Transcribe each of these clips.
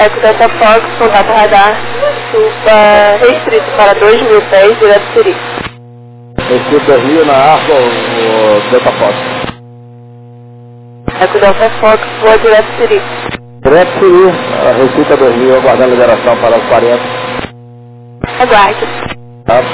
Eco Delta Fox, contato radar, suba restrito para 2.000 pés, direto Siri. Recife Rio na Arco, o Delta Fox. Eco Delta Fox, voa direto Siri. Direto Siri, Recife do Rio, aguardando liberação para os 40. Aguarde. Tá.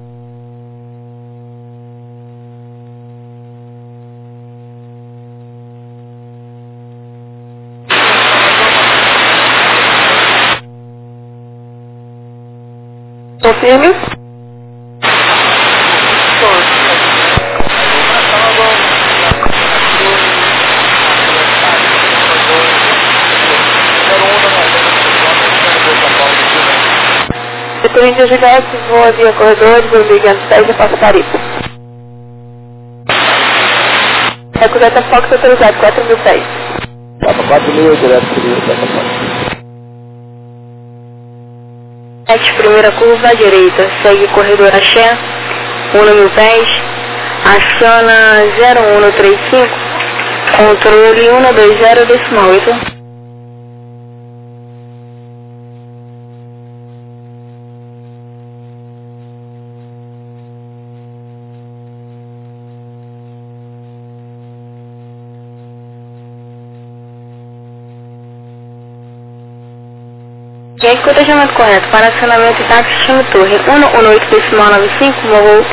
Confirme. Setor Índia Juliette, voa via corredores, 1.500 já passa Tarifa. Eco Delta Fox autorizado, 4.000 pés. Passa 4.000, direto Siri, Delta Fox. Primeira curva à direita, segue corredor Axé, 1.000 pés, aciona 0135, controle 120,8. E aí, cotejamento correto, para acionamento e táxi, chame torre 118,95, morro.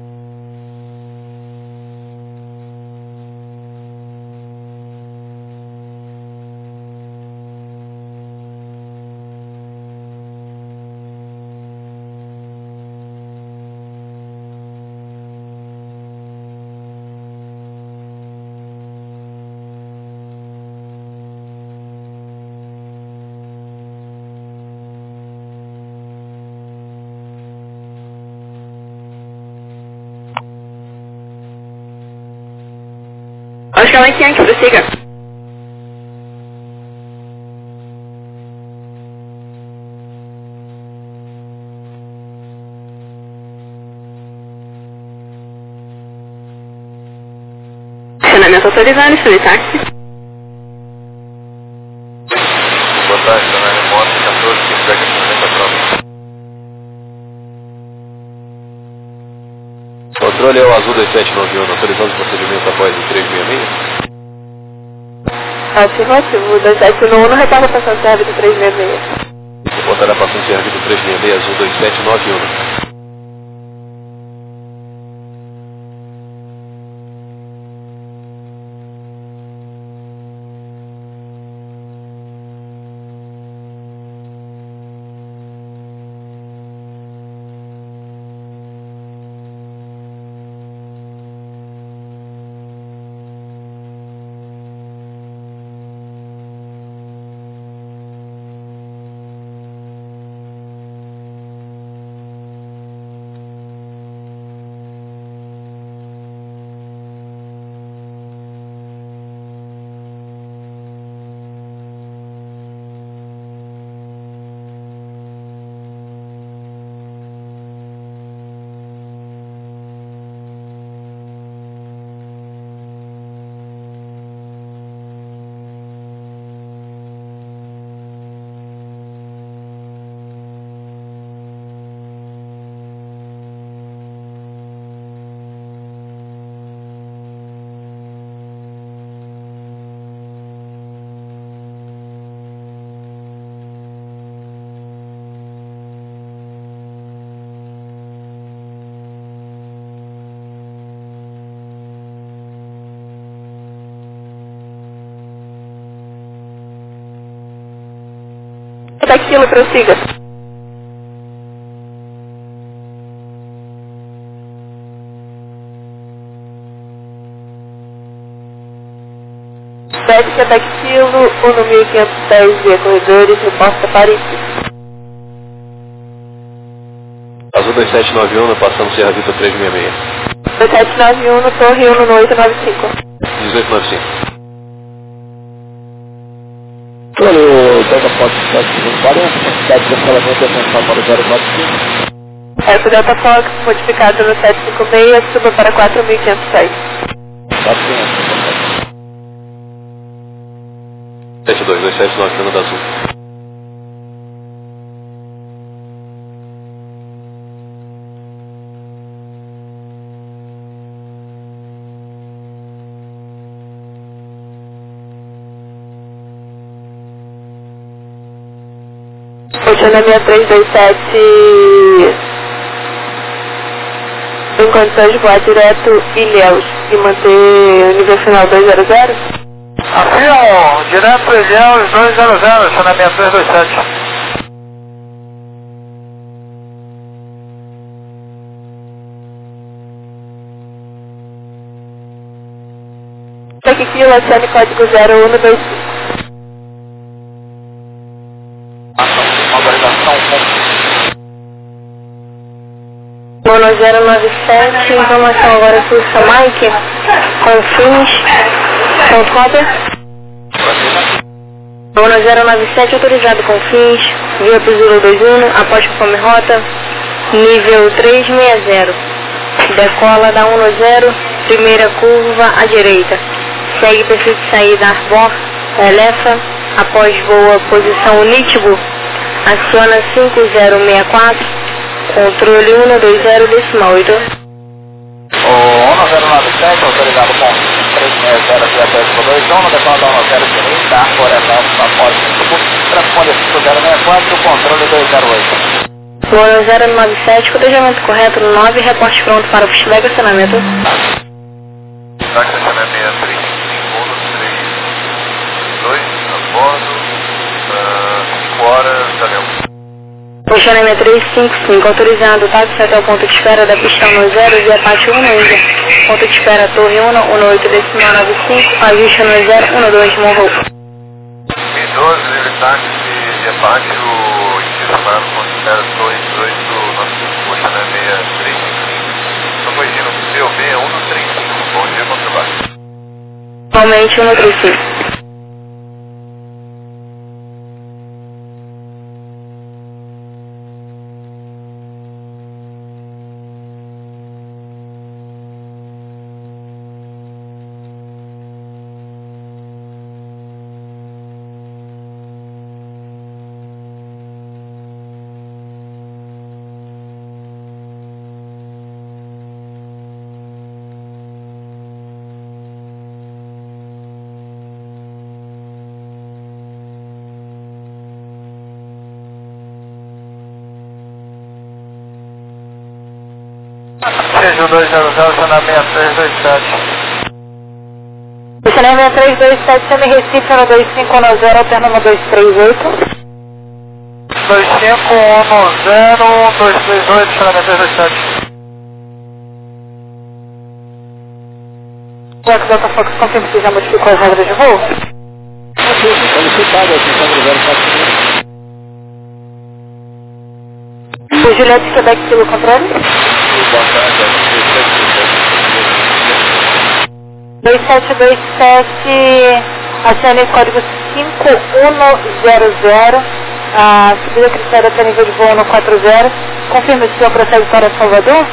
Logicamente, antes, prossiga. Acionamento autorizado, sobre táxi. Boa tarde, dona Remoto, 14, que entrega acionamento à prova. Controle é o azul 2791, autorizando o procedimento após o 366. Afirmativo, 2791, retorna para São Sérgio do 366. Botará passando serviço 366, azul 2791. Daquilo, prossiga. Sete daquilo, 1.510 via corredores, reposta Paris. Azul 2791, passando Serra Vita 366. 2791, torre 1895. 1895. Olha o Delta Fox 740, cidade de cancelamento e atenção para o 045. Eco Delta Fox, modificado no 756, suba para 4.500 pés. 72, 2791 da Azul. China 6327, em condições de voar direto Ilhéus e manter o nível final 200? Avião, direto Ilhéus 200, China 6327. Aqui Kilo, Oceano código 0125. Mono 097, informação agora Sulsa Mike, Confins, Concópia. Mono 097, autorizado Confins, via pro Zulu 21, após conforme rota, nível 360. Decola da 10, primeira curva à direita. Segue perfil de saída Arbor, Elefa, após voa posição Nitibu, aciona 5064, controle 120 decimal 8. O 1097, autorizado com 360 aqui até o 21, decola da 10 direita, Arbor, Elefa, após Nitibu, transponder 5064, controle 208. Mono 097, cotejamento correto no 9, reporte pronto para o fishbag e acionamento. Táxi China 63. 2 a bordo, 5 horas, Daniel. China 355, autorizado, táxi até o ponto de espera da pista 10, via Pátio 1 Índia. Ponto de espera Torre 1, 18 decimal 95, ajuste 1012, morro. B12, ele táxi, via Pátio, início parado, ponto de espera Torre 18, nosso China 635. Estamos corrigindo, COB 135, bom dia, bom trabalho. Atualmente 135. Seja 200, China 6327. China 6327, Semi Recife 12510, alterno 238. 25110, 238, China 6327. Jack Delta Fox, confirma que já modificou as regras de voo? Solicitado aqui, Sandro 045. O Juliette Quebec Kilo Controle? Boa tarde, 2727, acione código 5100, a subida critéria até nível de voo no 40, confirma se o processo para Salvador?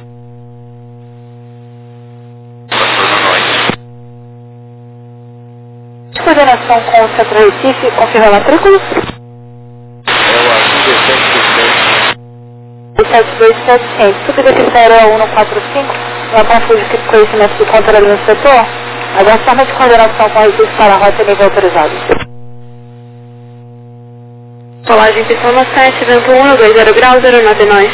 Coordenação com o Centro Recife, confirma a matrícula? É o azul 72700, subida critéria 145, no apoio de conhecimento do controle no setor, aguardamento de coordenação com Recife para a rota nível autorizado. Colagem Pissoma 7, vento 1, 20 graus, 099.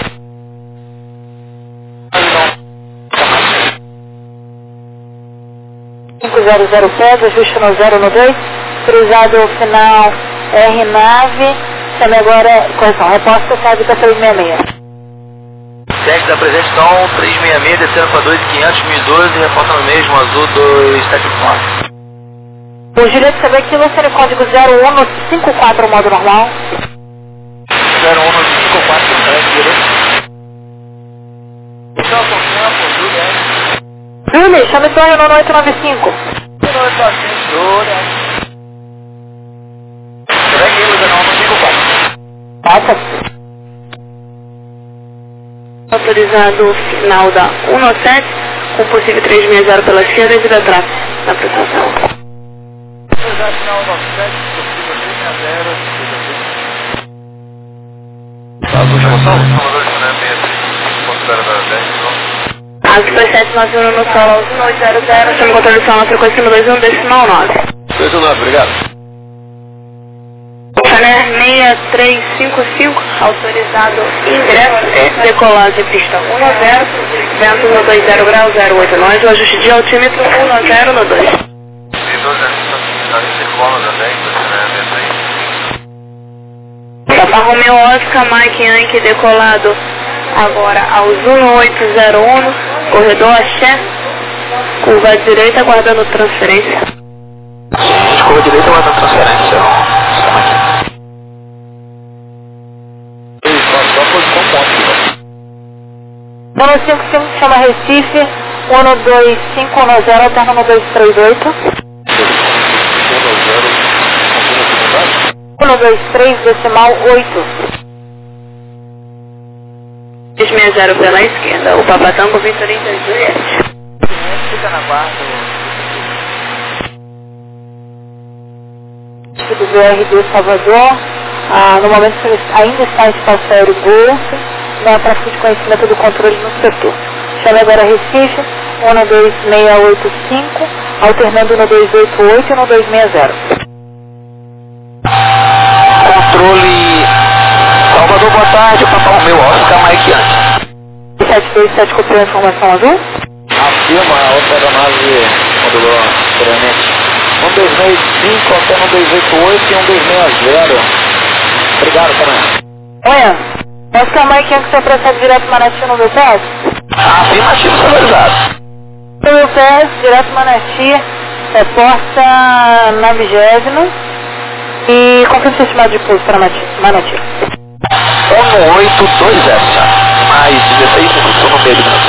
pés, ajuste no 012, cruzado final R9, chame agora, correção, reposta sabe para 366. Cheque da presente então, 366, descendo para 2500, 1012, reporta no mesmo, azul 274. O Juliette Quebec Kilo, sendo código 0154, modo normal. 0154, direito. Então, com tempo, Julie, chame Tonho no 895. 895, Quebec Kilo, 0154. Passa. Autorizado final da 197, com possível 360 pela esquerda e da tráfego na apresentação. Autorizado final 197, possível 360, Azul de moção? Salvador China 63, ponto da 10, Azul 2791 no solo 1800, chama controle de som na frequência no 21 decimal 9. 219, obrigado. China 6355, autorizado ingresso e decolagem de pista 1 a 0, vento no 20 graus 08 nós, o ajuste de altímetro 1 a 0 no 2. Papa Romeo Oscar, Mike Yankee decolado agora aos 1801, corredor Axé, curva à direita aguardando transferência. Sim, curva à direita aguardando transferência. Mono 55 chama Recife, 12510, alterna no 238. 123 decimal 8. 260 pela esquerda, o Papatango Vitorino da Juliette. Fica na guarda. Do BRD Salvador, no momento que ele ainda está em espaço aéreo Golfo, na prática de conhecimento do controle no setor. Chame agora Recife, 12685, alternando no 288 e no 260. Controle Salvador, boa tarde, o Papa Romeo Oscar, Mike Yankee. 727 copiou a informação azul? Afirma a outra aeronave modulou anteriormente. 1265 até 1288 e 1260. Obrigado, tamanho. Oi, Oscar Mike Yankee, seu processo direto Manati no VPS? Afirmativo sonorizado. No VPS, direto Manati, reporta na 20ª. E qual foi o seu estimado de pouso para Manati? 1820, mais 16 minutos no meio do minuto.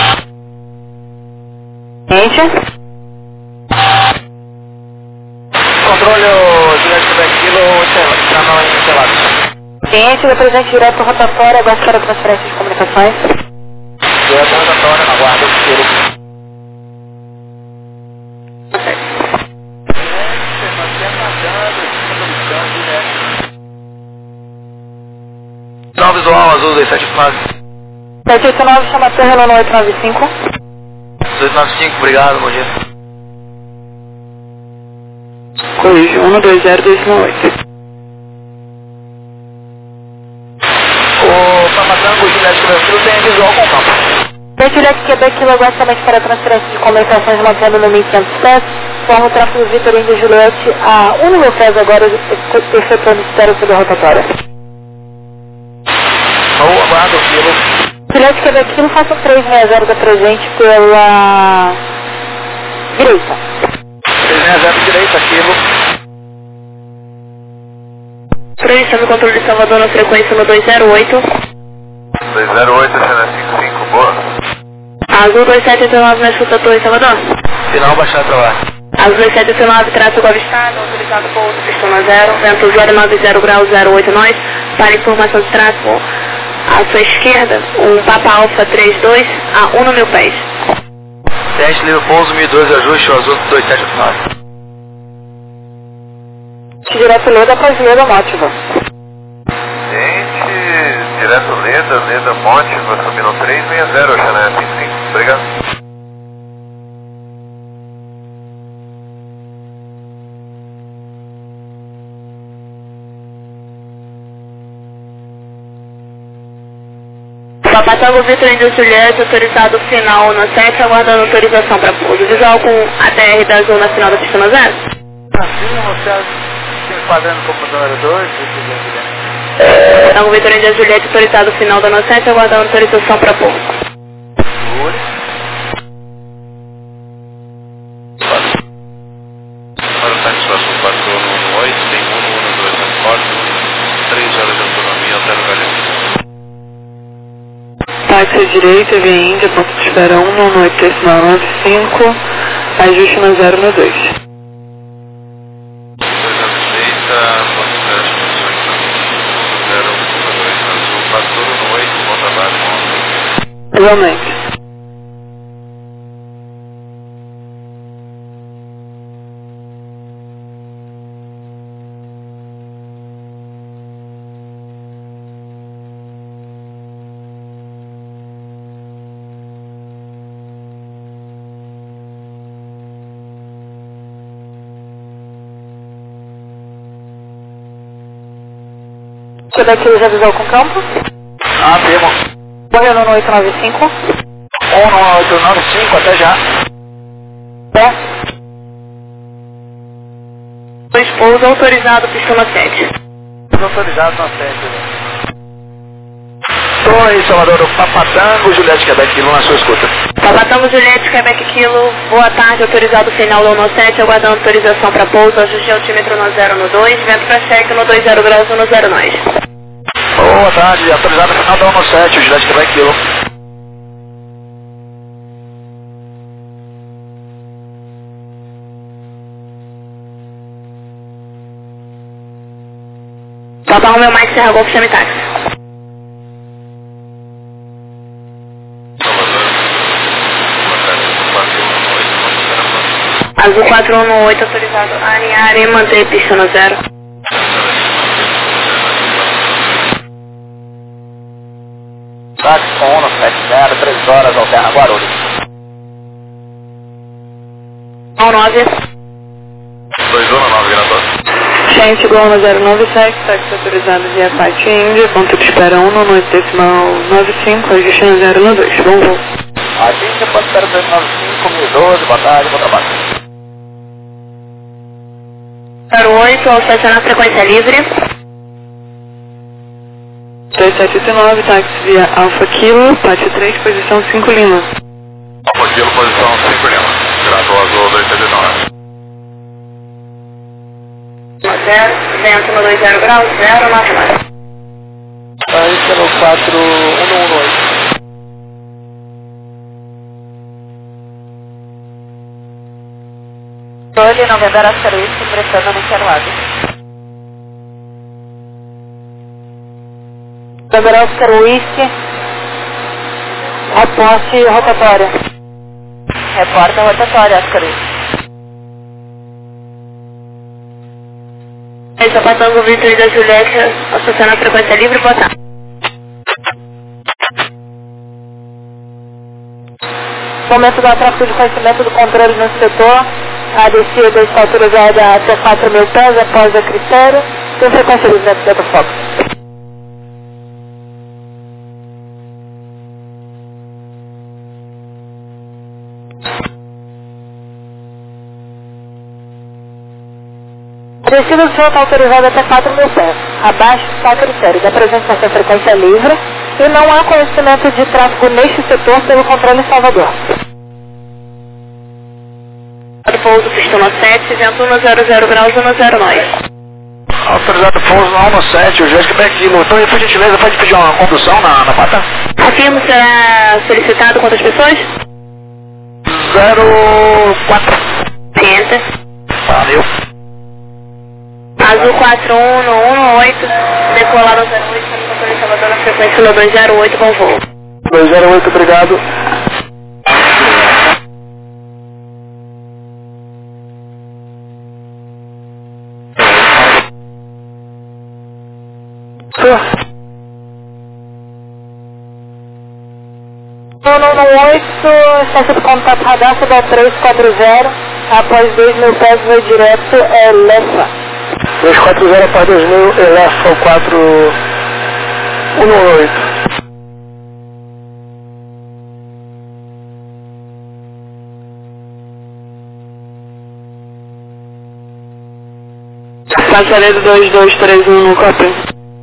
Gente? Controle direto daquilo, canal encelado. Cliente do presente direto rotatório, agora para a transferência de comunicações. Direto rotatório, na guarda esquerda. Sinal visual azul 279. 789 chama a torre no 895. 295, obrigado, bom dia. Corrige, 120298. O Papatango Juliette Brasil tem visual com campo. Juliette Quebec, logicamente para a transferência de comunicações mantendo no 1500 pés, forma o tráfego Vitorino de Juliette a 1 mil pés agora, efetuando espera sobre a rotatória. Boa, aguardo, quilo. Juliette Quebec, não faça 360 da presente pela direita. 360 direita, quilo. Previsão do controle de Salvador na frequência no 208. 208, CN55, boa. Azul 2789 na escuta Torre Salvador. Final baixar trabalho. Azul 2789, tráfego avistado, autorizado pouso, pistona 0, vento 090 graus 08 nós, para informação de tráfego à sua esquerda, um Papa Alfa 32 a 1 no 1000 pés. Teste livre pouso 1012, ajuste, o azul 2789. Direto Leda para Leda Mótiva. Gente, direto Leda Mótiva, subindo 360, CN55, obrigado. Papatango Vitorino de Juliette, autorizado final no 7, aguardando autorização para pouso. Visual com ATR da zona final da pistona 0. Afirma, você se enquadrando como número 2, Papatango Vitorino de Juliette, autorizado final da no 7, aguardando autorização para pouso. Para satisfação, passou no 8, tem 1, 1, 2, 4, 3 horas de autonomia, altera o galhão. Táxi direita, via Índia, ponto de espera 19895, ajuste no 0 no 2. 2 à direita, ponto de espera de condições 0, 2 azul, passou no 8, bom trabalho, bom. Igualmente. Quebec já avisou com campo? Afirmo. Correu no 895. 1895, até já. É. Pouso autorizado, pista no 7. Autorizado no 7. Torre, Salvador do Papatango, Juliette, Quebec, Kilo, na sua escuta. Papatango, Juliette, Quebec, Kilo, boa tarde, autorizado final do 17, aguardando autorização para pouso, ajuste altímetro no 0 no 2, vento para cheque no 20 graus no 0 nós. Boa tarde, autorizado final do 17, Juliette, Quebec, Kilo. Papa Romeo Mike, Serra Golf, chame táxi. Azul 4118, autorizado a alinhar e manter pista no 0. Táxi com 170, 3 horas, alterna Guarulhos. 19. 219, gravador. Gente, igual no 097, táxi autorizado via Pati Índia, ponto de espera 1 no 8,95, ajuste no 0 no 2, bom voo. Agência ponto 0295, 1012, boa tarde, bom trabalho. 08, ao estacionar frequência livre. 3789, táxi via Alfa Kilo, Pati 3, posição 5 Lima. Alfa Kilo, posição 5 Lima. Grato Azul 279. 0, vento no 20 graus, 0, 9 mais. Aí pelo 4118. Olhe, Novembro Oscar Whisky, prestando no Interlado. Novembro Oscar Whisky, reporte rotatória. Reporta rotatória, Oscar Whisky. Sapatango Vitor da Juliette, estaciona a frequência livre, boa tarde. Momento do tráfego de conhecimento do controle no setor. A descida está autorizada até 4.000 pés após a critério. Tem frequência livre dentro do foco. A descida do senhor está autorizada até 4.000 pés. Abaixo está a critério da presença da frequência livre e não há conhecimento de tráfego neste setor pelo controle em Salvador. Pouso, pista no 7, vento no 00 graus no 0 nós. Autorizado pouso no 17, o Juliette, Quebec, Kilo. Então, por gentileza, pode pedir uma condução na pata? Afirmo, será solicitado quantas pessoas? 04. Tenta. Valeu. Azul 4118, decolar no 08, no Salvador, na frequência no 208, bom voo. 208, obrigado. No 8, está sob contato radar, da 340, após 2.000 pés, vai direto, Lefa. 240 após 2.000, Lefa, 4118. Passaredo 2231 no copy.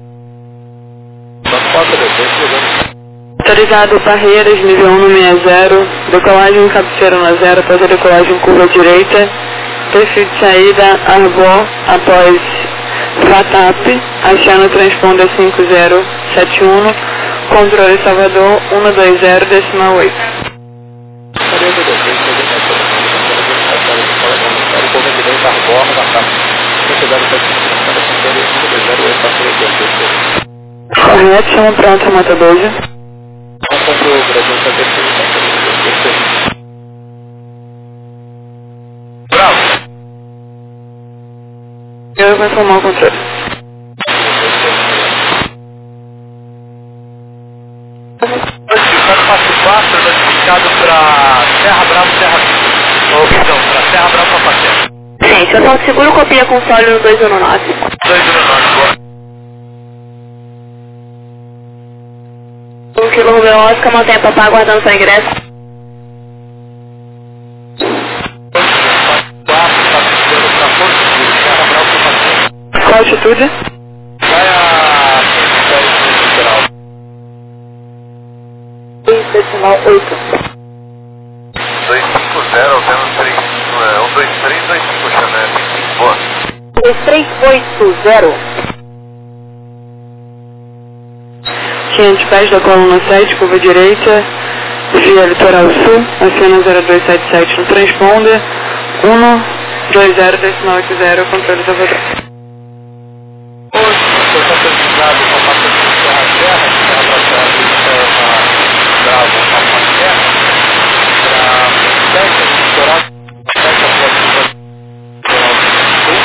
Autorizado Barreiras, nível 1 no 60, decolagem cabeceira na 0, após a decolagem curva direita, perfil de saída, Arbor, após VATAP, achando transponder 5071, controle Salvador 120, decimal 8. Correto, chama pronto, Mata 12. Bravo. Eu vou informar o controle. Notificado passo 4, notificado para Serra Brava, para Serra Brava, Papatema. Gente, eu tô seguro, copia console no 219. 219, boa. Kilo Romeu Oscar, mantenha papai aguardando seu ingresso. Qual a altitude? Vai a... 6,8. 250, temos 3... 12325 Chanel, 25 boa. 2380. 500 pés da coluna 7, curva direita, via litoral sul, acena 0277 no transponder, 120 controle Salvador. Hoje, você está pesquisado com uma pesquisa terra-terra, que está abraçado uma grava uma terra, para 7 litoral, 7 aproximação litoral sul,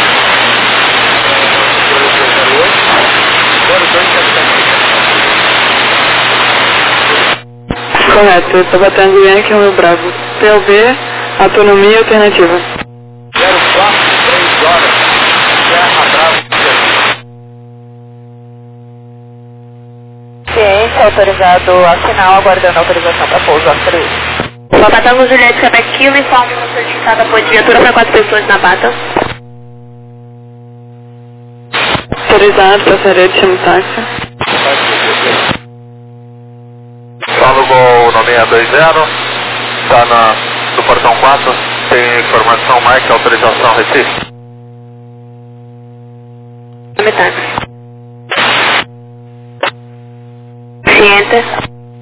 0208, Correto, eu estou batendo Yankee Romeu Bravo. PLB, autonomia alternativa. 04, 3 horas, Serra Bravo, Ciência, autorizado a sinal, aguardando autorização para pouso a 3. Papa Tango Juliette, Quebec Kilo, informe no certificado apoio de viatura para 4 pessoas na bata. Autorizado, passarei de chama táxi. Fala Gol 9620, está no portão 4, tem informação, Mike, autorização, Recife. Metade. Ciência.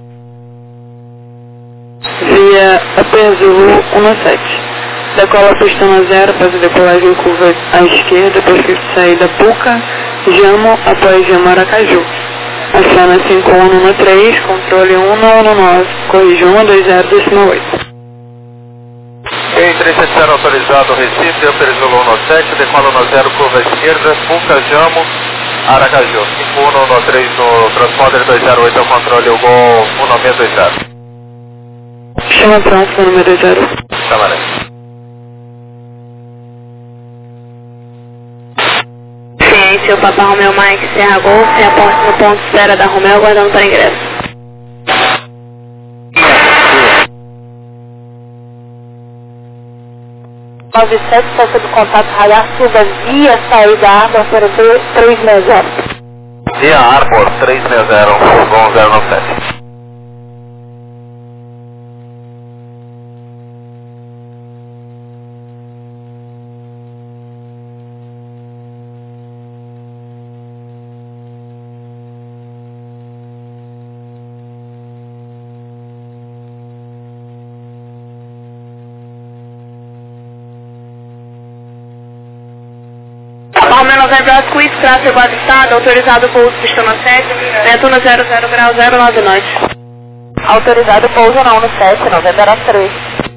Via Aperzulu 17. Decola pistão 0, faz a decolagem curva à esquerda, depois que sair da Puca, Jamo, após Jamo Aracaju. Acena 5113, controle 119, corrige 120,8. Tem 370 autorizado, Recife, Aperzulu 17, decola no 0, curva à esquerda, Puca, Jamo, Aracaju. 5113 no transponder 208 ao controle, o Gol 1620. Chama próximo, número 20. Camaré. Ciência, o Papa Romeu Mike, Serra Golf, e aporte no ponto de espera da Romeu, aguardando para ingresso. Está sob contato radar, suba via saída água para 360. Via Arbor 360, Gol 097. Romeu November Quiz, classe 4 estado, autorizado pouso pistona 7, Netuna 00 grau 09 noite. Autorizado pouso não no 7, November a 3.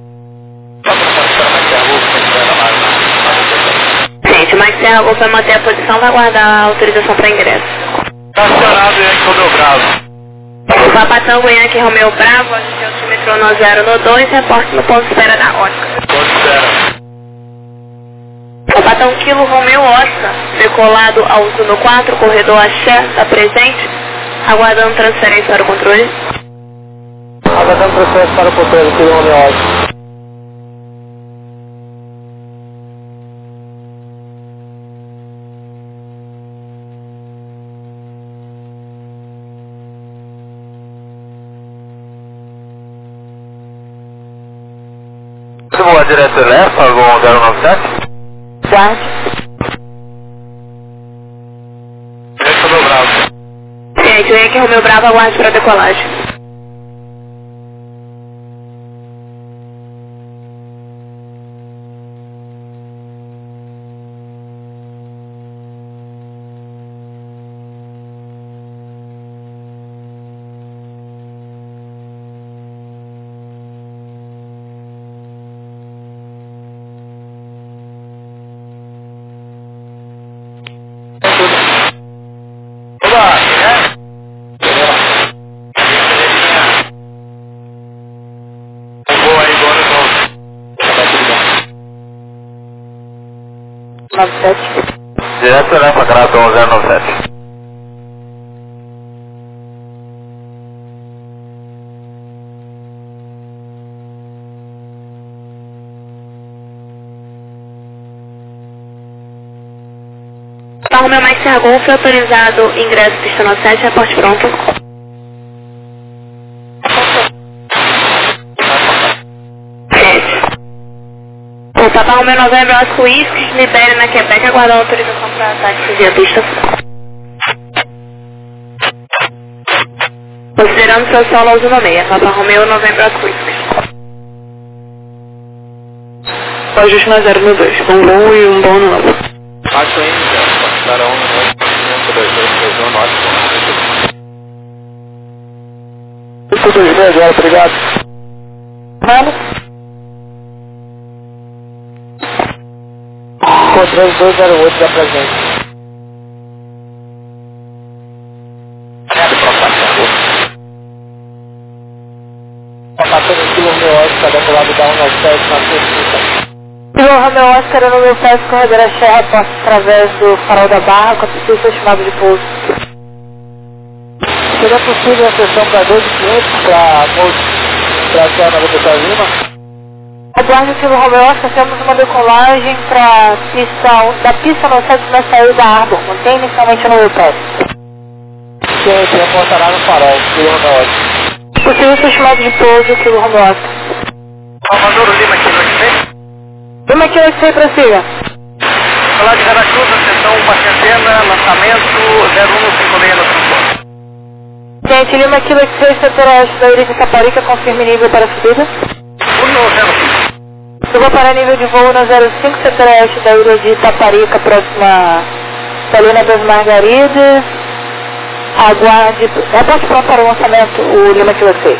Gente, Mike Serra Golf vai manter a posição, vai aguardar a autorização para ingresso. Estacionado Yankee Romeu Bravo. Papa Tango Yankee Romeu Bravo, agente altímetro no 0 no 2, reporte no ponto de espera da Oscar. Ponto de espera. Papa 1 Kilo Romeu Oscar, decolado ao sul no 4, corredor Axé, está presente, aguardando transferência para o controle. Aguardando transferência para o controle, Kilo Romeu Oscar. Você voa direto e leva, Gol 097? Guarde. Yankee Romeu Bravo. Gente, o Yankee Romeu Bravo aguarde para a decolagem. Direto leva, grado 097. Romeo Mike Serra Golf, autorizado ingresso pista 97, reporte pronto. O Papa Romeo Novembro Oscar Whisky, libere na Quebec, aguardar a autorização para ataque via pista. Considerando seu solo ao 196, Papa Romeo Novembro Oscar Whisky. Ajuste na 092, com bom e bom no novo. Acho ainda, considera 192, Tudo bem, agora, obrigado. Vamos. Controle 208 da presente. Está passando aqui o meu Oscar do lado da 197 na Sexta. O Romeo Oscar no meu pé, corredor Axé, reporte através do farol da Barra, com a pista estimada de pouso. Seria possível a sessão para 2.500 para a Serra da Lima? Aguarde que no Romeo Oscar temos uma decolagem para da pista 97 na saída da Arbor, mantém inicialmente no meu pé. Sim, tem apontará no farol, pelo Romeo Oscar. Possível ser estimado de pouso pelo Romeo Oscar. Salvador Lima aqui, vai ser? Lima aqui, vai ser, prossiga. Falar de Veracruz, sessão uma centena, lançamento 0156 no transporte. Gente, Lima aqui, vai ser setor oeste da ilha de Itaparica, confirme nível para a subida. 105. Eu vou parar nível de voo no 05, setor oeste da ilha de Itaparica, próxima Salina das Margaridas. Aguarde. Reporte pronto para o lançamento, o Lima que você.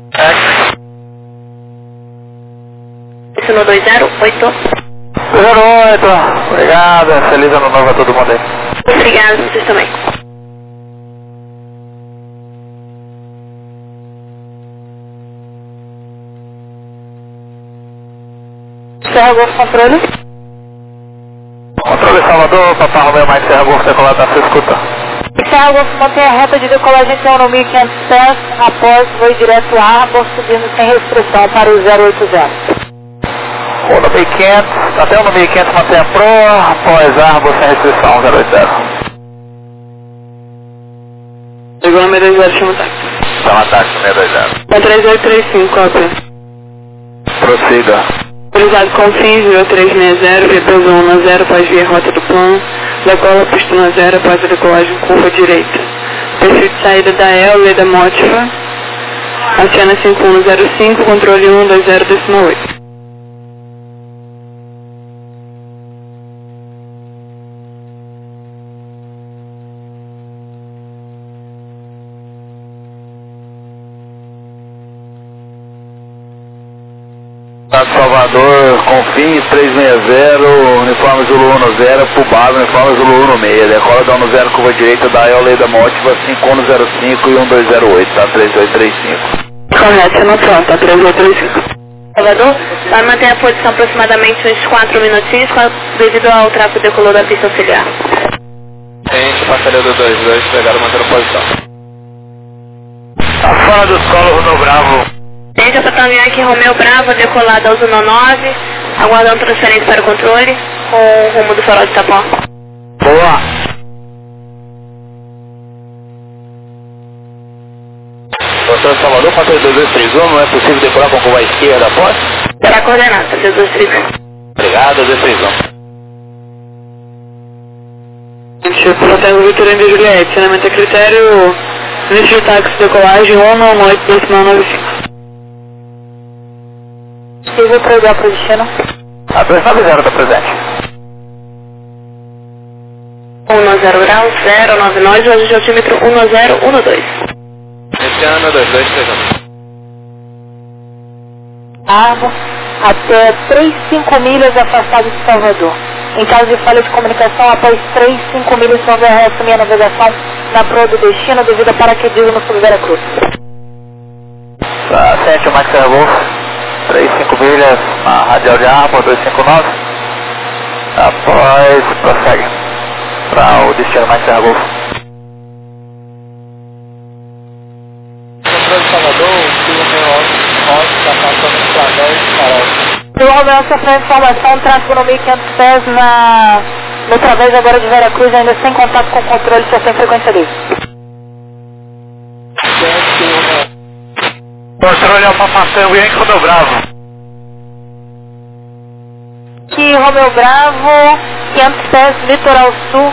Isso no 208. 208, obrigado, feliz ano novo a todo mundo aí. Obrigado, vocês também. Serra Golf controle. Controle Salvador, Papa Romeo Mike Serra Golf, decolado na sua escuta. Serra Golf mantém a reta de decolagem até o 1.500 pés, após voo direto a Arbor, subindo sem restrição para o 080. O no 1500, até o no 1500 mantenha pro, após Arbor sem restrição, 080. Chegou no 620, chama o táxi. Chama o táxi, 620. É 3835, cópia. Prossiga. Autorizado com fins, 0360, VP 10, após via rota do plano, decola pista 0, após a decolagem curva direita. Perfil de saída da EL, Leda Motiva, Aciana 5105, controle 120,8. Salvador, Confins 360, uniforme Zulu 10, Pubado, uniforme Zulu 16, decola da 10, curva direita da EOL da Motiva, 5105 e 1208, tá 3835. Correto, não pronto, tá 3835. Salvador, vai manter a posição aproximadamente uns 4 minutinhos devido ao tráfego decolor da pista auxiliar. Gente, passaria do 22, pegaram manter a posição. A fora do solo, Romeo Bravo. Gente, essa caminhão aqui, Romeo Bravo, decolada ao 119, aguardando transferência para o controle, com o rumo do farol de Tapão. Boa. Doutor Salvador, 42231, não é possível decolar com curva esquerda após? Será coordenada, 3231. Obrigado, 231. Protesto Vitor Índia Juliette, acionamento a critério, início de táxi decolagem 198,95. Possível proibir para o destino? A 290 está presente. 10 grau, 099, hoje de altímetro 1012. Esse ano 2230. Arbor, até 3,5 milhas afastado de Salvador. Em caso de falha de comunicação, após 3,5 milhas, vão reassumir a navegação na proa do destino devido a paraquedismo sobre Veracruz. Tá, sente o Max Serra Golf. 3,5 milhas na radial de Arbor, 259. Após, prossegue para o destino Max Serra Golf. Controle de Salvador, o Kilo 68, está passando para 10 farol. O Romeo sofreu informação, tráfego no 1.500 pés No través agora de Veracruz, ainda sem contato com o controle, só tem frequência livre. Controle Alfa Tango, Yankee Romeu Bravo. Que Romeu Bravo, 500 pés, litoral sul,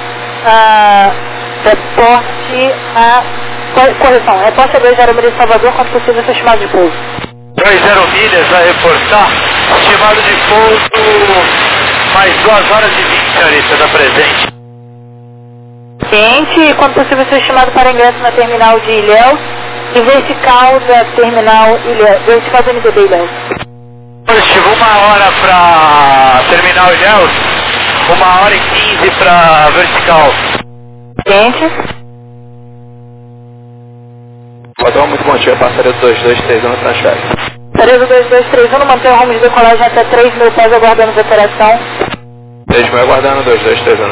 reporte a... Correção, reporte a 20 milhas de Salvador, quanto possível ser estimado de pouso. 20 milhas a reportar, estimado de pouso, mais 2 horas e 20, senhorita, da presente. Ciente, quanto possível ser estimado para ingresso na terminal de Ilhéus e vertical da terminal Ilhéus, vertical da NDB Ilhéus. Positivo, 1 hora para terminal Ilhéus, 1 hora e 15 para vertical. Ciente. Padrão, muito bom dia, passaria 2231 transfere. Tereza 2231, mantém o rumo de decolagem até 3.000 pés aguardando a operação. 3.000 aguardando 2231.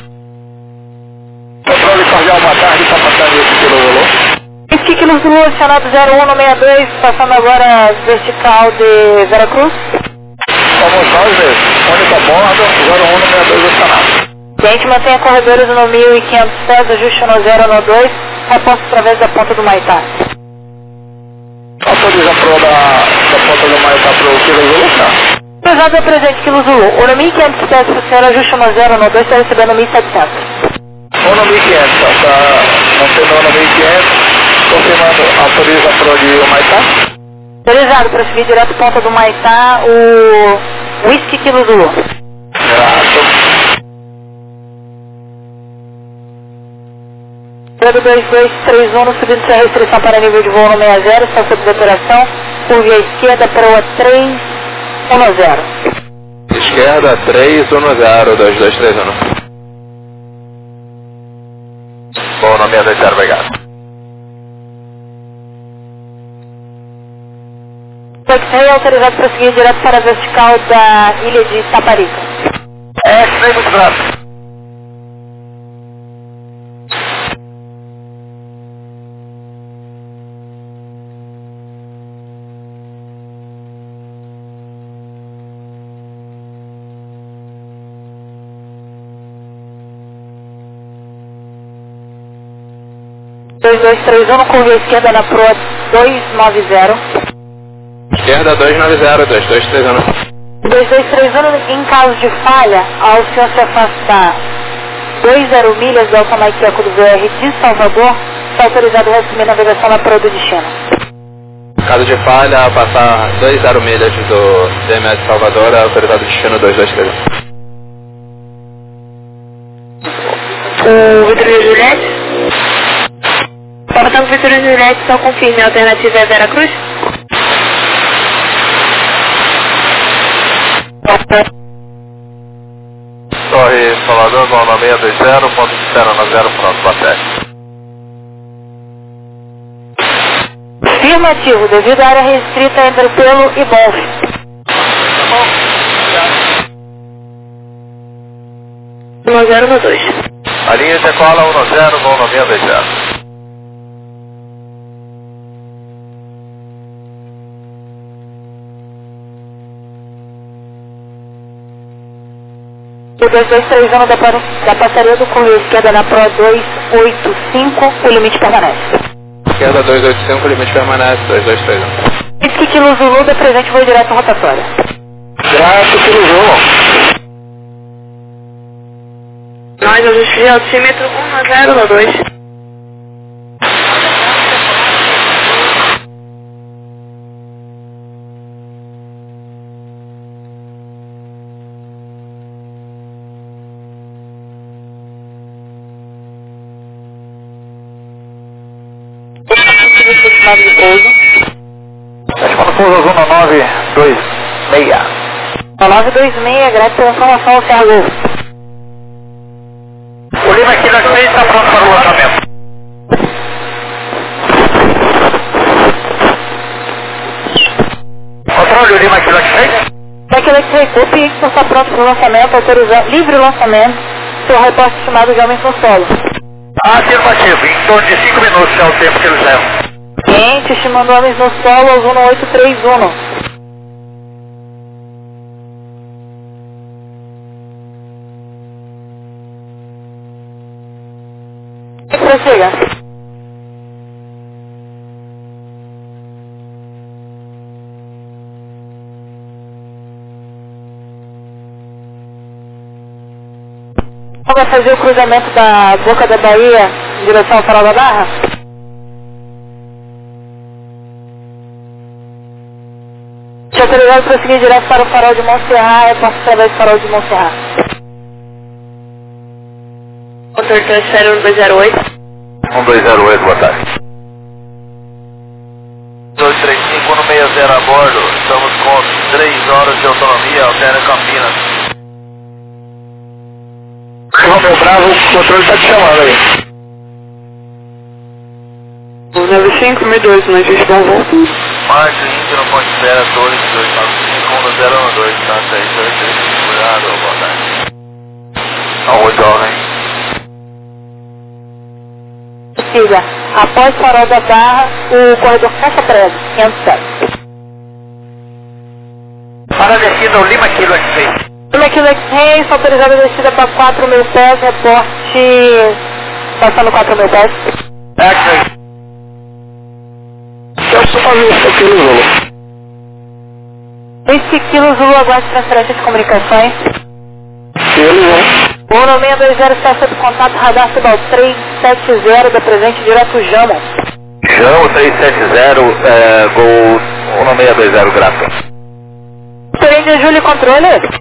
Controle cordial, boa tarde, está passando esse quilo Zulu. Whisky Kilo Zulu, acionado 0162, passando agora vertical de Veracruz. Vamos nós, única bordo, 0162 acionado. Gente, mantenha corredores no 1.500 pés, ajuste no 012, reposto através da ponta do Maitá. Autoriza a proa da ponta do Maitá para o Kilo Zulu, tá? Pesado é presente, Kilo Zulu. O no 1.500 pés, o senhor ajuste no 012, está recebendo 1.700. Ou no 1.500, tá? Mantendo no 1.500, confirmando, autoriza a proa de Maitá. Autorizado, prosseguir direto ponta do Maitá, o Whisky Kilo Zulu. Grato. 2231, subindo sem restrição para nível de voo no 60, está sob deturação, curva à esquerda, proa 310. Esquerda 310, 2231. Bom, no 620, obrigado. X-Ray autorizado para seguir direto para a vertical da ilha de Taparica. X-Ray, muito grato. no curva à esquerda na proa 290. Esquerda 290, 2231. 2231, em caso de falha, ao senhor se afastar 20 milhas do Alfa Mike Eco do VR de Salvador, está autorizado a resumir a navegação na proa do destino. Caso de falha, passar 20 milhas do DMS Salvador, é autorizado destino 2231. O Vitor Juliette? Portanto, Vitor Juliette, só confirme, a alternativa é Veracruz? Torre Salvador, vão na 620, ponto externo na 0, pronto, batete. Afirmativo, devido à área restrita entre Pelo e Bonf. No 012. A linha decola 10, vão na 620. O 2231 da passaria do curva esquerda na proa 285, o limite permanece. Esquerda 285, o limite permanece, 2231. Whisky Kilo Zulu, da presente voo direto rotatória. Grato, Kilo Zulu. Nós, ajuste de altímetro 1092. De pouso. Estimado pouso zona 926. 926, graças pela informação ao Serra Gol. O Lima aqui na frente está pronto para o lançamento. Controle, o Lima aqui na frente. Daquele que recupere, está pronto para o lançamento, autorizando livre lançamento, seu reporte estimado de homens no solo. Afirmativo, em torno de 5 minutos é o tempo que eles levam. Gente, estimando homens no solo ao 1831. prossiga. Vai fazer o cruzamento da Boca da Bahia em direção ao Farol da Barra? Te autorizado para seguir direto para o Farol de Montserrat, eu posso através do Farol de Montserrat. Motor transfere 1208. 1208, boa tarde. 235 160 a bordo, estamos com 3 horas de autonomia, altera Campinas. Romeu Bravo, o controle está te chamando aí. 95, 1002, nós já estamos voltando. Marte Índio no ponte espera, Torres 295 1012, tá 623, cuidado, boa tarde. Alô, jovem. Siga, após o Farol da Barra, o corredor fecha preso, 507. Para a descida, o Lima Kilo X6. Lima Kilo X6, autorizada a descida para 4.000 pés, reporte passando 4.000 pés. X6. Eu sou fazer isso aqui no Zulu. 20 quilos, Zulu, aguarde transferência de comunicações. Kilo, Gol 620, cessa de contato, radar Cibal 370, da presente direto Jamo. Jamo 370, Gol 1620, grato. Porém de Júlio, controle.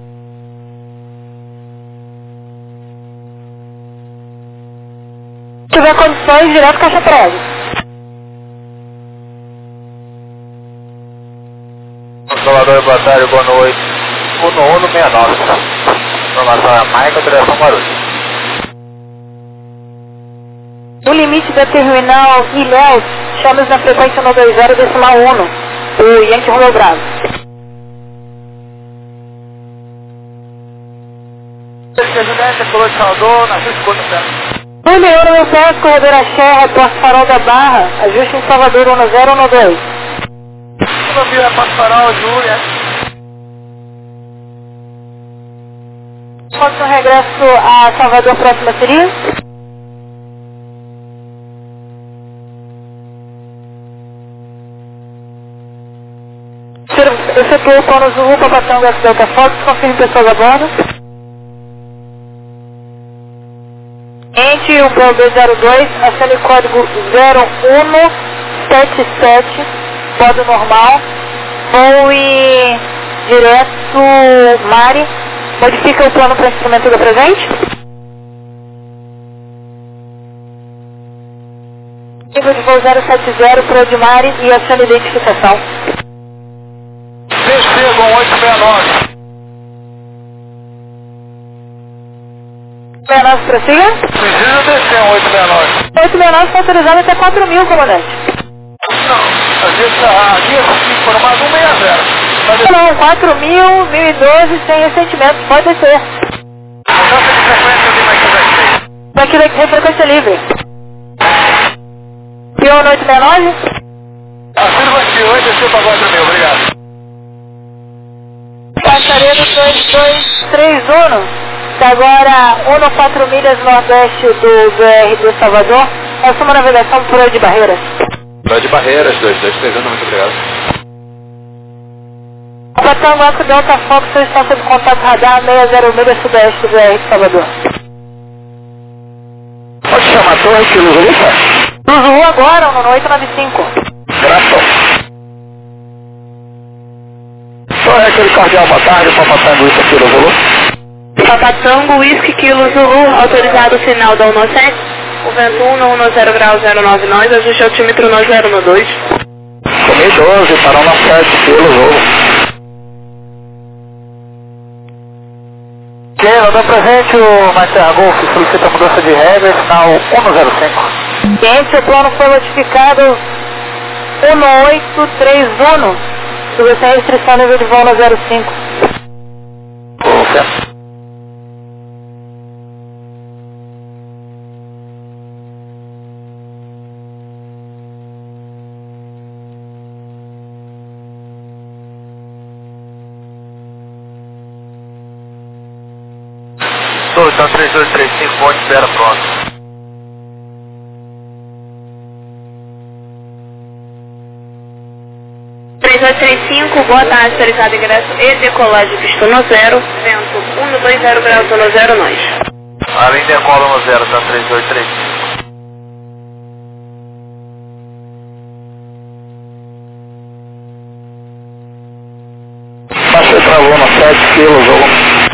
Se tiver condições, direto Caixa Prédio. Salvador, boa tarde, boa noite. 1169. Informação é a Maica, direção Guarulhos. O limite da terminal Ilhéus, chamas na frequência 120,1, o Yankee Romeu Bravo. Presidente, colou de Salvador, na escuta, certo? No Leão, meu pé, corredor Axé, reporte Farol da Barra, ajuste em Salvador 1012. Rodovia Pastoral, Júlia. Pode um regresso a Salvador, próxima seria? Efetuou o plano Zulu para passar um Delta Fox, confirme pessoas a bordo. Entre o voo 202, acione código 0177, modo normal, voe direto Mari, modifica o plano para instrumento do presente. Nível de voo 070 para o de Mari e acione identificação. DC com 869. 69 prossiga? Precisa descer um 869. 869 está autorizado até 4.000, comandante. Não, a guia foi informada 160. Não, 4.000, 1.012, sem ressentimento, pode descer. Mudança de frequência de Mike Daqui é frequência livre. Pior 869? Afirmativo, desceu para 4.000, obrigado. Passaredo 2231. Agora 1,4 milhas nordeste do BR de Salvador. Assuma a navegação por aí de Barreiras. Praia de Barreiras, 2230, muito obrigado. Capitão Vasco Delta Fox, sua estação de contato radar 60 milhas sudeste do BR de Salvador. Pode chamar a torre que Luz Lufa? Luz agora, no 895. Graças. Só é aquele cardeal, boa tarde, Papatango, isso aqui, Luz Lufa. Papatango, Whisky, Kilo, Zulu, autorizado sinal da 197. O vento 110 grau 09 nós, ajuste altímetro 9012. Comi 12, para 17, Kilo, Zulu. Ok, dá presente o Master Golf, solicita mudança de regra, sinal 105. Gente, o plano foi notificado 1831. Sobre sem restrição nível de voo no 05. Ok. Então 3235, ponte espera pronto. 3835, boa tarde, autorizado ingresso e decolagem pista no 0, vento 120 graus no 0 nós. Além decola no 0, tá 3835. Passei pra Luna, 7 quilos, ou...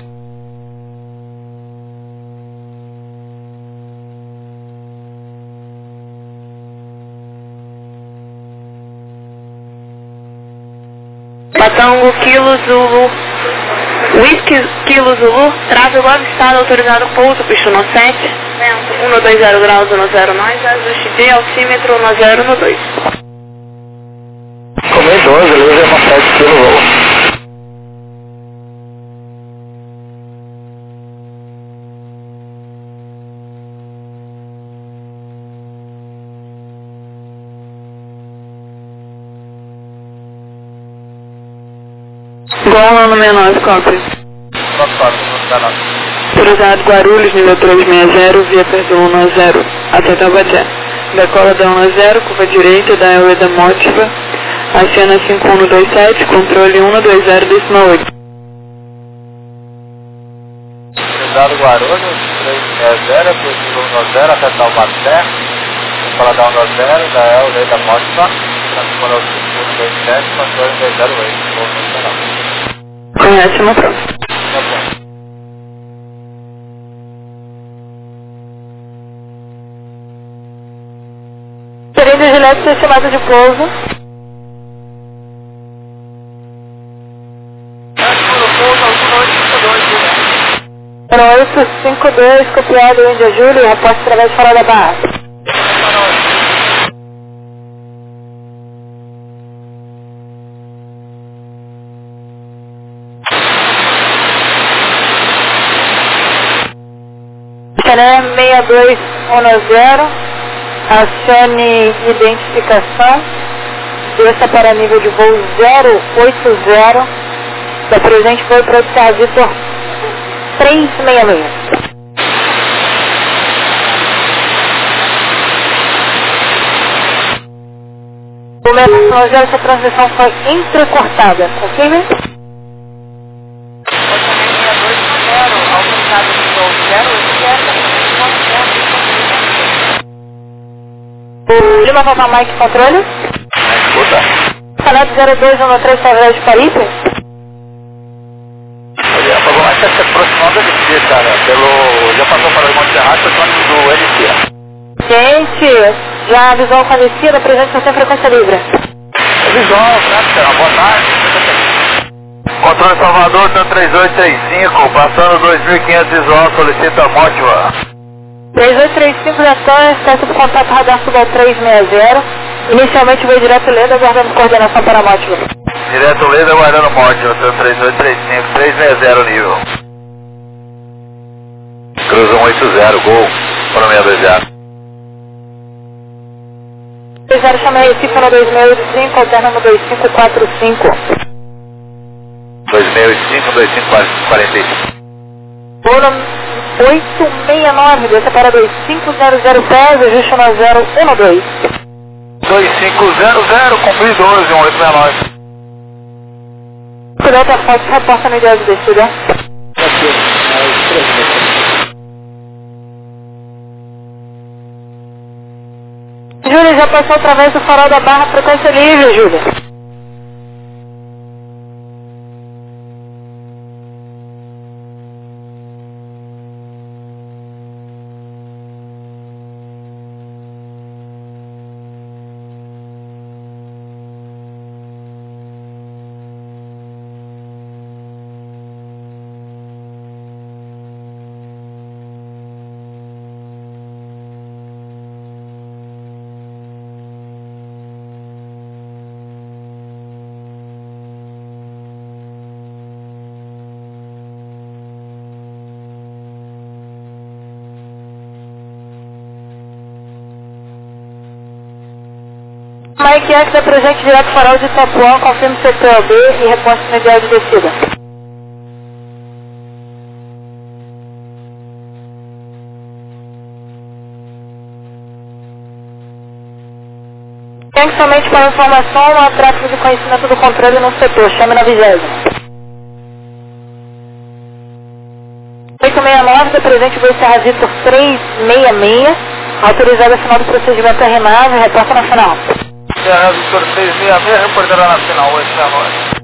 Batango, Kilo Zulu, Whisky Kilo Zulu, tráfego avistado, autorizado pouso, pista no 7, vento 120 graus no 0 nós, ajuste de altímetro no 0 no 2. Comi 12, Lívia, 7 quilos, ou... Gola no 69, cópia. Cruzado Guarulhos, nível 360, via perdão 10, até Taubaté. Decola da 10, curva direita, da Ueda Mótiva, acena 5127, controle 120, décima 8. Cruzado Guarulhos, 360, cruzado 10 até Taubaté. Decola da 10, da Ueda Mótiva, transforma 5127, controle 208. Conhece uma prova. Serei de Gillette, ser chamado de pouso. Para 852, copiado Índia Júlio, reposta através de Farol da Barra. Será 6210, acene identificação, desça para nível de voo 080, da presente foi para o Vitor 366. O menor, essa transmissão foi entrecortada, confirme? Lima Nova Mike controle. Escuta. Canal 0213 Favela de Caribe. Olha, a Pagomar está se aproximando do LC, cara. Já passou para o Monte Serrato, está do LC. Gente, já avisou a falecida, presente sem frequência livre. Visual, né, boa tarde. Controle Salvador, tá 3835, passando 2500 visual, solicita a Mótiva. 3835 da TAN, testa do contato radar Suba 360. Inicialmente veio direto Leda, aguardando coordenação para a Mótiva. Direto Leda, aguardando Mótiva, tá 3835, 360 nível. Cruza 180, gol, para 620. 30 chama Recife no 2085, alterna no 2545. 2005, 2545. Bolo 869, desça para 2500 pés, ajuste no 012. 2500, cumpri 12, 1869. Pilota forte, reporta no ideal de descida. Júlia, já passou através do Farol da Barra, frequência livre, Júlia. Mike X é presente direto Farol de Itapuã, confirme seu POB e reposte no ideal de descida. Tem somente para informação, a tráfego de conhecimento do controle no setor, chame na 20ª. 869, da presente voo Serra Vitor 366, autorizado a final do procedimento R9, reporta nacional. Serra Vitor 366, reportará nacional 869.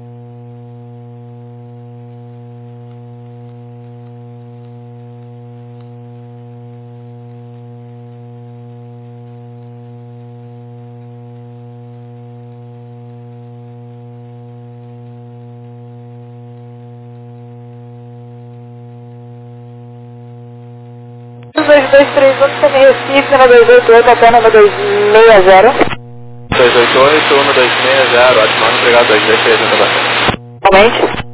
Os 2231, também Recife, na 288, até na 260. 288, 1260, ótimo, obrigado, 2231, bastante. Realmente.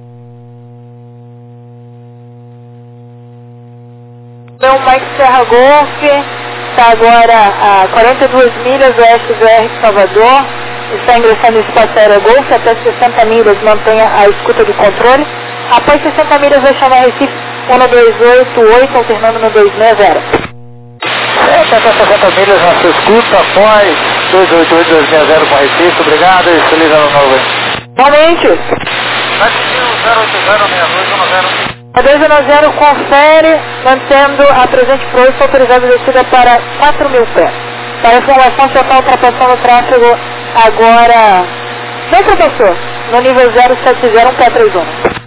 Então, Mike Serra Golf, está agora a 42 milhas oeste do R de Salvador, está ingressando no espaço aéreo Golf, até 60 milhas, mantenha a escuta de controle. Após 60 milhas, vai chamar Recife 1288, alternando no 260. Até 60 milhas na sua escuta, após 288-260 com Recife, obrigado e feliz ano novo, hein? Realmente. Latino 080-6210. A 210 confere, mantendo a presente fluxo autorizada de descida para 4.000 pés. Para informação, já está ultrapassando o tráfego agora. Já ultrapassou, no nível 070-131.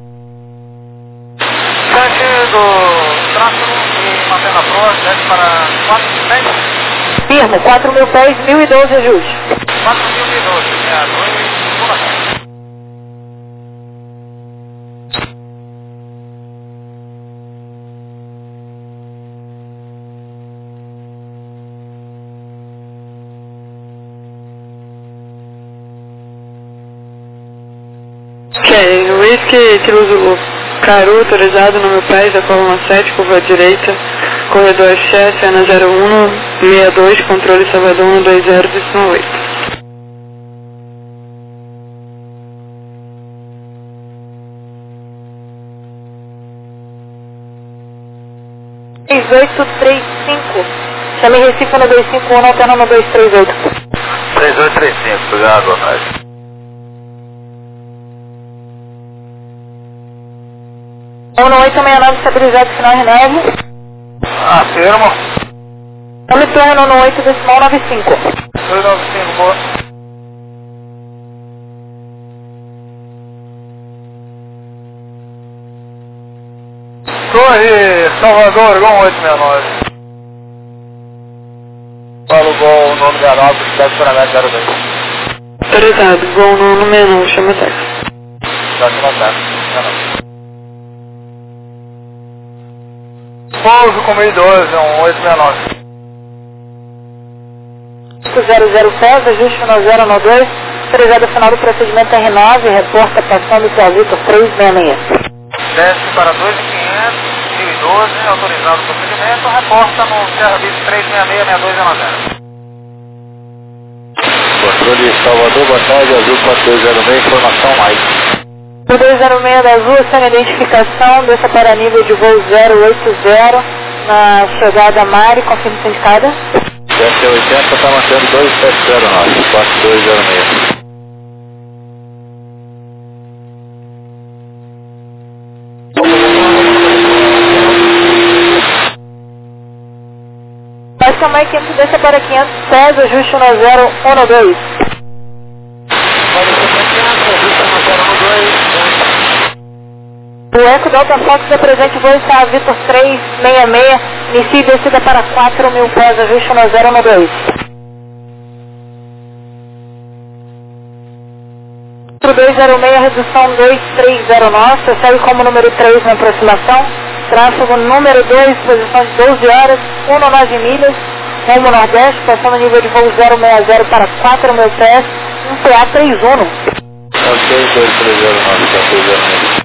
Do tráfego e mantendo a proa, desce para 4.000 pés. Firme, 4.000 pés, 1.012 ajuste. 4.012, 62, Ok, Whisky Kilo Zulu. Caru, autorizado, número PES, da coluna 7, curva direita, corredor Axé, Cena 0162, controle Salvador 120, decisão 8. Chame Recife no 251, alterna no 238. 3835, obrigado, boa tarde. No 869, estabilizado, final R9. Afirmo. Nome torno no 8, decimal 95. 295, boa. Torre Salvador, Gol 869. Fala o Gol 969, cidade de Paraná 02. Autorizado, Gol no 69, chama táxi. Já te mandaram, Pouso com 1012, 869. 00 pés, ajuste no 092, autorizado final do procedimento R9, reporta passando o Serra Vitor 366. Desce para 2.500, 1012, autorizado o procedimento, reporta no Serra Vitor 366-6290. Controle Salvador, boa tarde, Azul 4206, informação mais. O 206 da Azul, sem identificação, desça para nível de voo 080, na chegada Mari, confirme sua indicada. Desce 80, está mantendo 2709, 4206. Vai chamar 500, desça para 500 pés, ajuste no 012. O Eco Delta Fox da presente voo está Vitor 366, inicie descida para 4.000 pés, ajuste no 012. 206, redução 2309, segue como número 3 na aproximação, tráfego número 2, posição de 12 horas, 19 milhas, rumo nordeste, passando nível de voo 060 para 4.000 pés, um PA 31. Ok, 2309, 4306.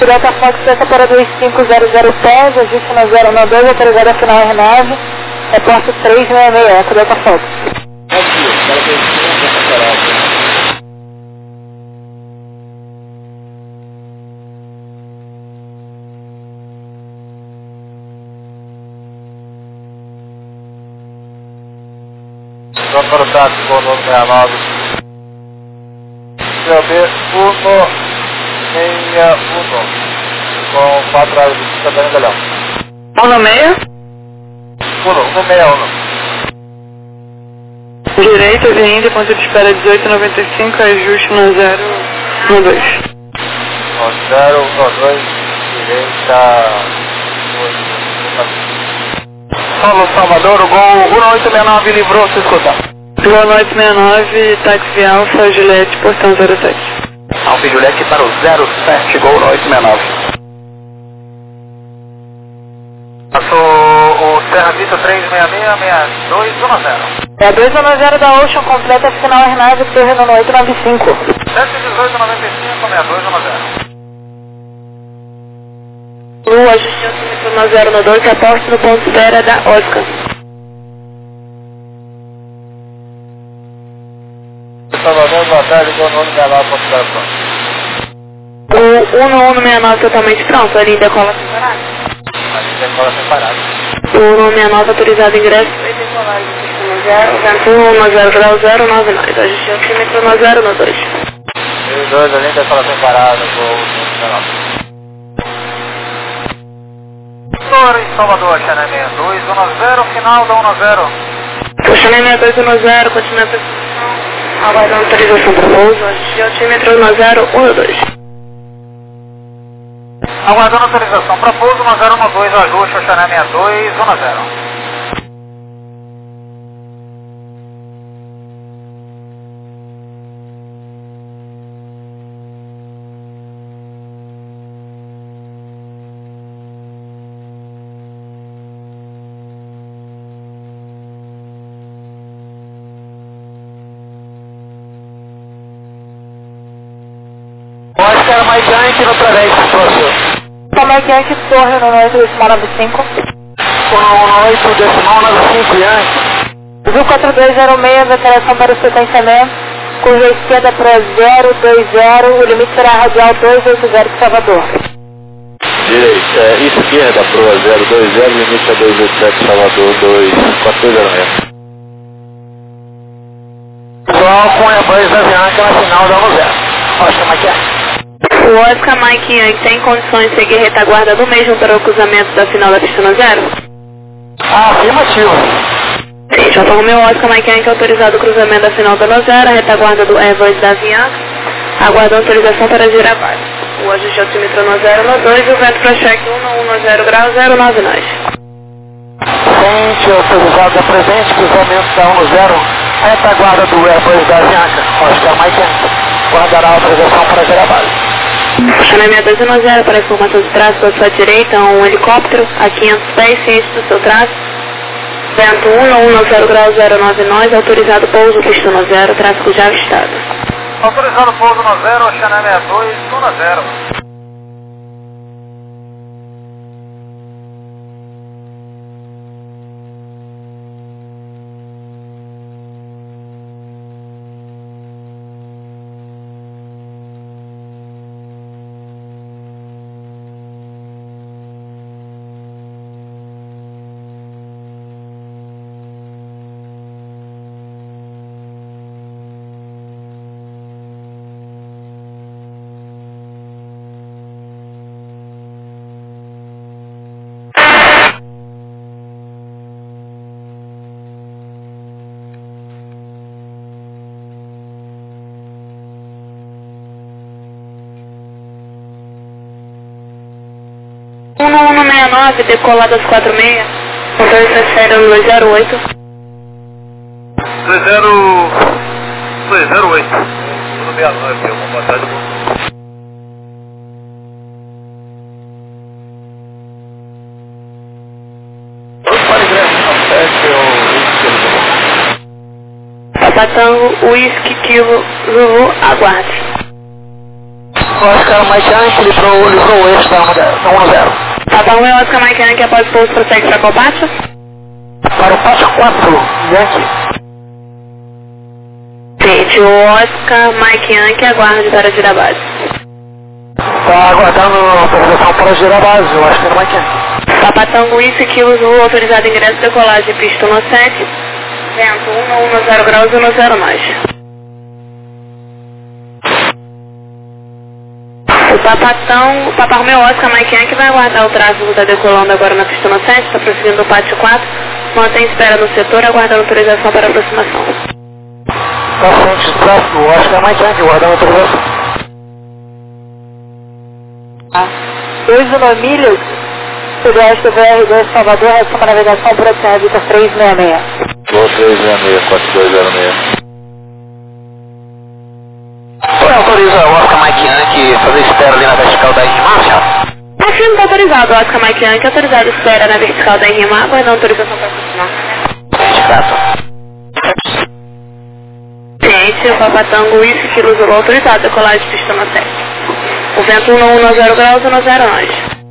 Delta Fox, peça para 2500 pés, ajuste na 092, autorizada final R9, reporte 366, Eco Delta Fox. Vamos para o táxi com o número 69. CLB 161. Com 4 horas de pista bem galhão. 161. Direita, vindo, ponto de espera 1895, ajuste na 012. 012, direita. Paulo Salvador, o Gol 1869 livrou, se escuta. Gol 1869, táxi Alfa, Juliette, portão 07. Alfa Juliette para o 07, Gol 1869. Passou o Serra Vista 366-6210. É a 210 da Ocean, completa final R9, Torre no 895. 71895, 6210. O ajuste no 092, reporte no ponto de espera da Oscar. Salvador, boa tarde, Gol 169, ponto de espera. O 1169 totalmente pronto, ali decola separado. Ali decola separado. O 169 autorizado ingresso e decolagem no 0, 0, 099, ajuste no 092. E os dois ali decola separado, Gol 169. Em Salvador, Xané 6210, final da 10. O Xané 6210, continua a posição, aguardando autorização para pouso, ajuste altímetro 1012. Aguardando autorização para pouso 1012, ajuste o Xané 6210. Oscar Mike Yankee no Travete, professor. Mike Yankee, Torre no 895. 895 Yankee. Viu 4206, declaração para o sequenciamento, curva esquerda para 020, o limite será radial 280 de Salvador. Direita, esquerda para 020, limite a 287 Salvador, 2406. Pessoal, com a Airbus da Avianca na final da 10. Oscar Mike Yankee. O Oscar Mike Yankee tem condições de seguir retaguarda do mesmo para o cruzamento da final da pista no 0? Afirmativo. Sim, já Romeo Oscar Mike Yankee autorizado o cruzamento da final da 0, a retaguarda do Airbus da Avianca, aguardando autorização para girar base. O ajuste altímetro no 012 e o vento para cheque 110 graus 099. Frente autorizado da presente, cruzamento da 10, a retaguarda do Airbus da Avianca, Oscar Mike Yankee, guardará a autorização para girar base. Xané 6210 para informação de tráfego à sua direita, um helicóptero a 500 pés, ciente do seu traço. Vento 110 graus 099, autorizado pouso pista no 0, tráfego já avistado. Autorizado pouso no 0, Xané 6210. O 1169, decolado às 46, controle transfere no 208. 208. Tudo 69, uma boa tarde. Papatango, Whisky, Kilo, Zulu, aguarde. Oscar Mike Yankee, livrou o eixo da 110. Papa Romeo Oscar Mike Yankee, após pouso, prossegue para qual pátio? Para o pátio 4, Yankee. Gente, o Oscar Mike Yankee aguarde para girar a base. Está aguardando a autorização para girar a base, o Oscar Mike Yankee. Papa Tango Whisky, Kilo Zulu, autorizado ingresso, decolagem, pista 17, vento 110 graus, 10 nós. O Papa Romeo Oscar Mike Yankee vai aguardar o tráfego, está decolando agora na pista 7, está prosseguindo o pátio 4, mantém espera no setor, aguardando autorização para aproximação. Paciente de tráfego, Oscar Mike Yankee, aguardando autorização. 2 milhas, Sudoeste VR2 Salvador, reação para navegação por Oceano Vitor 366. Voo 366, 4206. Autoriza o Oscar Mike Yankee fazer espera ali na vertical da RMA, senhor? Afirmo está autorizado, Oscar Mike Yankee, autorizado espera na vertical da RMA, aguardando autorização para aproximar. Ciente, o Papa Tango Whisky, Kilo Zulu, autorizado, decolagem de pista 7. O vento 110 graus, 10 nós.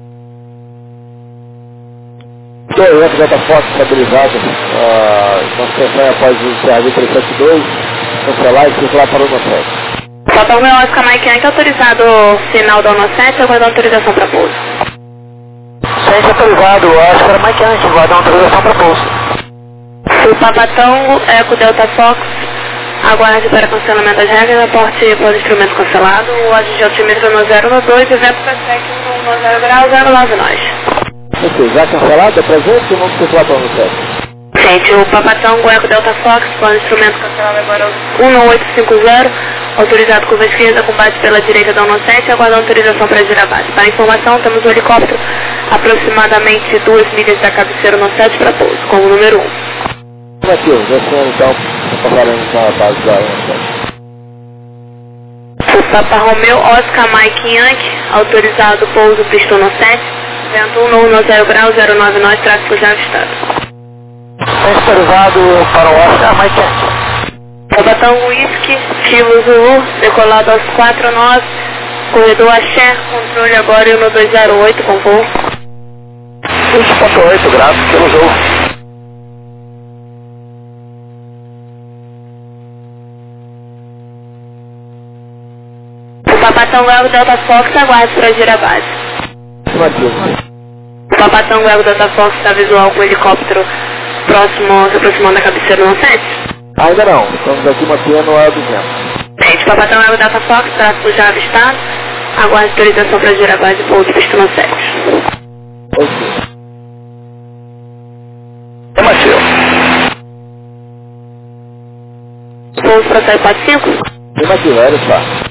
Toyota Delta Fox estabilizado, nosso campanha após o CRV 372, cancelar e circular para o 17. Papa Romeo Oscar Mike Yankee, autorizado sinal da 17, aguardando autorização para pouso. Ciente autorizado, Oscar Mike Yankee, aguardando autorização para pouso. O Papa Tango Eco Delta Fox, aguarde para cancelamento das regras, aporte para o instrumento cancelado, o agente altímetro no 012 e vento prossegue 110 graus, 09 nós. Ok, já cancelado, é presente ou vamos circular para o 17? Gente, o Papa Tango Eco Delta Fox, com o instrumento cancelado agora 1850, autorizado curva esquerda, combate pela direita da 17, aguardando autorização para girar a base. Para informação, temos um helicóptero aproximadamente 2 milhas da cabeceira 17 para pouso, como número 1. Aqui, descendo então, passaremos na base da 17. O Papa Romeo Oscar Mike Yankee, autorizado pouso pista 7, vento 110 graus, 09 nós, tráfego já avistado. Autorizado para o Oscar Mike Yankee. Papa Tango Whisky, Kilo Zulu, decolado aos 4 nós, corredor Axé, controle agora 1208 com voo. 20.8 graus, Kilo Zulu. O Papa Tango Eco Delta Fox, aguarde para girar a base. O Papa Tango Eco Delta Fox está visual com o helicóptero próximo, se aproximando da cabeceira 17? Ainda não, estamos aqui mantendo a 200. Gente, Papa Tango Eco Delta Fox, tráfego já avistado, aguarde autorização para girar a base pouso pista 7. Ok. É Matheus. Pouso para sair 45? É Matheus, olha só.